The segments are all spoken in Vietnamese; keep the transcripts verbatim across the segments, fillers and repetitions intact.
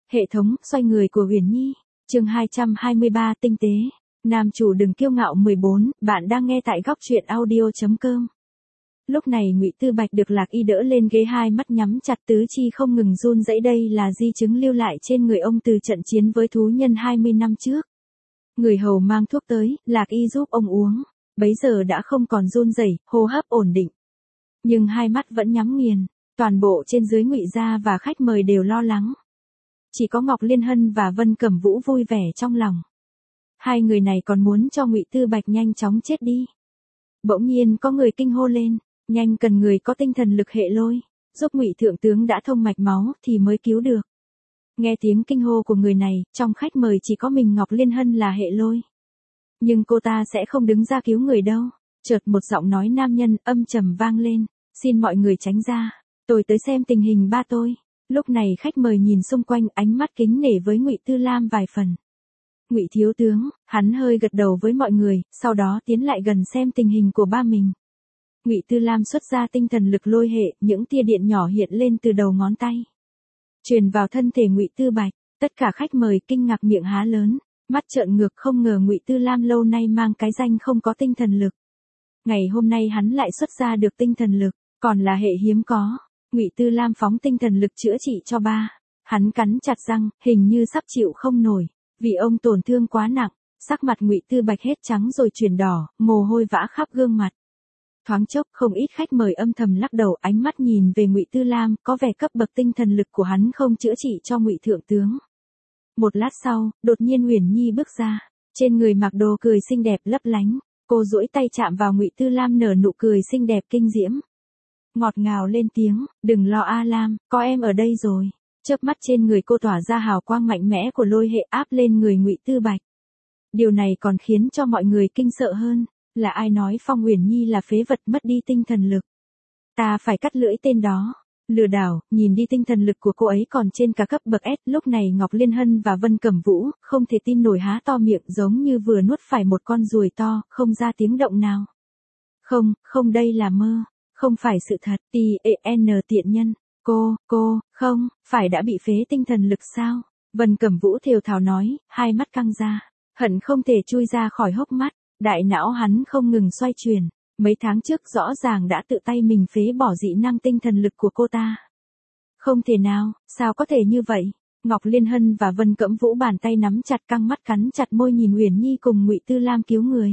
Hệ thống xoay người của Uyển Nhi, chương hai trăm hai mươi ba tinh tế. Nam chủ đừng kiêu ngạo mười bốn, bạn đang nghe tại góc truyện audio chấm com. Lúc này Ngụy Tư Bạch được Lạc Y đỡ lên ghế, hai mắt nhắm chặt, tứ chi không ngừng run rẩy, đây là di chứng lưu lại trên người ông từ trận chiến với thú nhân hai mươi năm trước. Người hầu mang thuốc tới, Lạc Y giúp ông uống, bấy giờ đã không còn run rẩy, hô hấp ổn định. Nhưng hai mắt vẫn nhắm nghiền, toàn bộ trên dưới Ngụy gia và khách mời đều lo lắng. Chỉ có Ngọc Liên Hân và Vân Cẩm Vũ vui vẻ trong lòng. Hai người này còn muốn cho Ngụy Tư Bạch nhanh chóng chết đi. Bỗng nhiên có người kinh hô lên, nhanh cần người có tinh thần lực hệ lôi, giúp Ngụy thượng tướng đã thông mạch máu thì mới cứu được. Nghe tiếng kinh hô của người này, trong khách mời chỉ có mình Ngọc Liên Hân là hệ lôi. Nhưng cô ta sẽ không đứng ra cứu người đâu. Chợt một giọng nói nam nhân âm trầm vang lên, xin mọi người tránh ra, tôi tới xem tình hình ba tôi. Lúc này khách mời nhìn xung quanh, ánh mắt kính nể với Ngụy Tư Lam vài phần. Ngụy thiếu tướng, hắn hơi gật đầu với mọi người, sau đó tiến lại gần xem tình hình của ba mình. Ngụy Tư Lam xuất ra tinh thần lực lôi hệ, những tia điện nhỏ hiện lên từ đầu ngón tay, truyền vào thân thể Ngụy Tư Bạch. Tất cả khách mời kinh ngạc miệng há lớn, mắt trợn ngược, không ngờ Ngụy Tư Lam lâu nay mang cái danh không có tinh thần lực. Ngày hôm nay hắn lại xuất ra được tinh thần lực, còn là hệ hiếm có. Ngụy Tư Lam phóng tinh thần lực chữa trị cho ba. Hắn cắn chặt răng, hình như sắp chịu không nổi, vì ông tổn thương quá nặng. Sắc mặt Ngụy Tư Bạch hết trắng rồi chuyển đỏ, mồ hôi vã khắp gương mặt. Thoáng chốc không ít khách mời âm thầm lắc đầu, ánh mắt nhìn về Ngụy Tư Lam, có vẻ cấp bậc tinh thần lực của hắn không chữa trị cho Ngụy thượng tướng. Một lát sau, đột nhiên Uyển Nhi bước ra, trên người mặc đồ cười xinh đẹp lấp lánh, cô duỗi tay chạm vào Ngụy Tư Lam, nở nụ cười xinh đẹp kinh diễm. Ngọt ngào lên tiếng, đừng lo A Lam, có em ở đây rồi. Chớp mắt trên người cô tỏa ra hào quang mạnh mẽ của lôi hệ áp lên người Ngụy Tư Bạch. Điều này còn khiến cho mọi người kinh sợ hơn, là ai nói Phong Uyển Nhi là phế vật mất đi tinh thần lực. Ta phải cắt lưỡi tên đó, lừa đảo, nhìn đi tinh thần lực của cô ấy còn trên cả cấp bậc S. Lúc này Ngọc Liên Hân và Vân Cẩm Vũ không thể tin nổi, há to miệng giống như vừa nuốt phải một con ruồi to, không ra tiếng động nào. Không, không, đây là mơ. Không phải sự thật, T-E-N tiện nhân, cô, cô, không, phải đã bị phế tinh thần lực sao? Vân Cẩm Vũ thều thào nói, hai mắt căng ra, hận không thể chui ra khỏi hốc mắt, đại não hắn không ngừng xoay chuyển, mấy tháng trước rõ ràng đã tự tay mình phế bỏ dị năng tinh thần lực của cô ta. Không thể nào, sao có thể như vậy? Ngọc Liên Hân và Vân Cẩm Vũ bàn tay nắm chặt, căng mắt cắn chặt môi nhìn Uyển Nhi cùng Ngụy Tư Lam cứu người.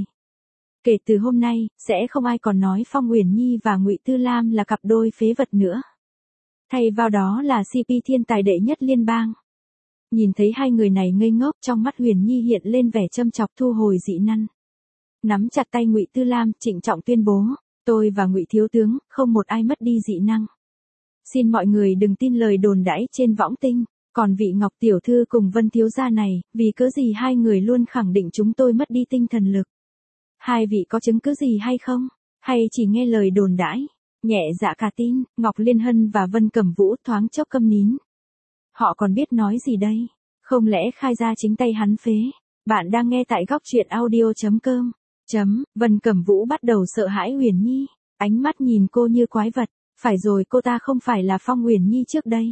Kể từ hôm nay, sẽ không ai còn nói Phong Uyển Nhi và Ngụy Tư Lam là cặp đôi phế vật nữa. Thay vào đó là xê pê thiên tài đệ nhất liên bang. Nhìn thấy hai người này ngây ngốc, trong mắt Uyển Nhi hiện lên vẻ châm chọc, thu hồi dị năng. Nắm chặt tay Ngụy Tư Lam, trịnh trọng tuyên bố, tôi và Ngụy thiếu tướng, không một ai mất đi dị năng. Xin mọi người đừng tin lời đồn đãi trên võng tinh, còn vị Ngọc tiểu thư cùng Vân thiếu gia này, vì cớ gì hai người luôn khẳng định chúng tôi mất đi tinh thần lực. Hai vị có chứng cứ gì hay không? Hay chỉ nghe lời đồn đãi? Nhẹ dạ cả tin, Ngọc Liên Hân và Vân Cẩm Vũ thoáng chốc câm nín. Họ còn biết nói gì đây? Không lẽ khai ra chính tay hắn phế? Bạn đang nghe tại góc truyện audio chấm com. Chấm, Vân Cẩm Vũ bắt đầu sợ hãi Uyển Nhi, ánh mắt nhìn cô như quái vật. Phải rồi, cô ta không phải là Phong Uyển Nhi trước đây.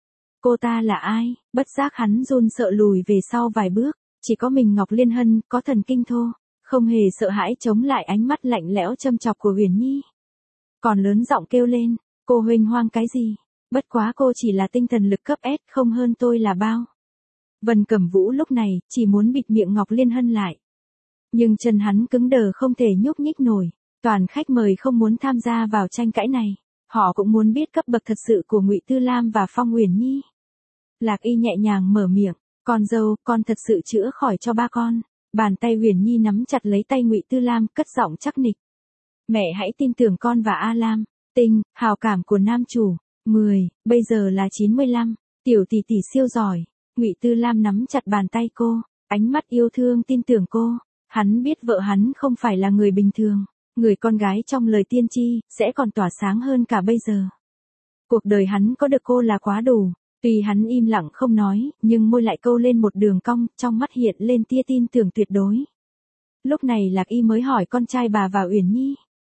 Cô ta là ai? Bất giác hắn run sợ lùi về sau vài bước, chỉ có mình Ngọc Liên Hân có thần kinh thô, không hề sợ hãi chống lại ánh mắt lạnh lẽo châm chọc của Uyển Nhi. Còn lớn giọng kêu lên, cô huênh hoang cái gì? Bất quá cô chỉ là tinh thần lực cấp S, không hơn tôi là bao. Vân Cẩm Vũ lúc này chỉ muốn bịt miệng Ngọc Liên Hân lại. Nhưng chân hắn cứng đờ không thể nhúc nhích nổi. Toàn khách mời không muốn tham gia vào tranh cãi này. Họ cũng muốn biết cấp bậc thật sự của Ngụy Tư Lam và Phong Uyển Nhi. Lạc Y nhẹ nhàng mở miệng, con dâu, con thật sự chữa khỏi cho ba con. Bàn tay Uyển Nhi nắm chặt lấy tay Ngụy Tư Lam, cất giọng chắc nịch. Mẹ hãy tin tưởng con và A Lam. Tinh, hào cảm của nam chủ. mười, bây giờ là chín mươi lăm. Tiểu tỷ tỷ siêu giỏi. Ngụy Tư Lam nắm chặt bàn tay cô, ánh mắt yêu thương tin tưởng cô. Hắn biết vợ hắn không phải là người bình thường. Người con gái trong lời tiên tri, sẽ còn tỏa sáng hơn cả bây giờ. Cuộc đời hắn có được cô là quá đủ. Tuy hắn im lặng không nói, nhưng môi lại câu lên một đường cong, trong mắt hiện lên tia tin tưởng tuyệt đối. Lúc này Lạc Y mới hỏi con trai bà và Uyển Nhi.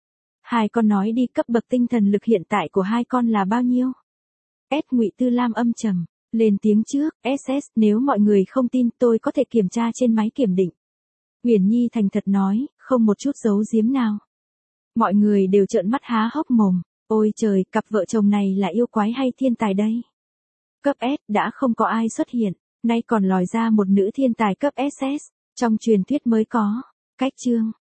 Hai con nói đi, cấp bậc tinh thần lực hiện tại của hai con là bao nhiêu? S. Ngụy Tư Lam âm trầm, Lên tiếng trước, ét ét, nếu mọi người không tin tôi có thể kiểm tra trên máy kiểm định. Uyển Nhi thành thật nói, không một chút giấu giếm nào. Mọi người đều trợn mắt há hốc mồm. Ôi trời, cặp vợ chồng này là yêu quái hay thiên tài đây? Cấp S đã không có ai xuất hiện, nay còn lòi ra một nữ thiên tài cấp ét ét, trong truyền thuyết mới có. Cách chương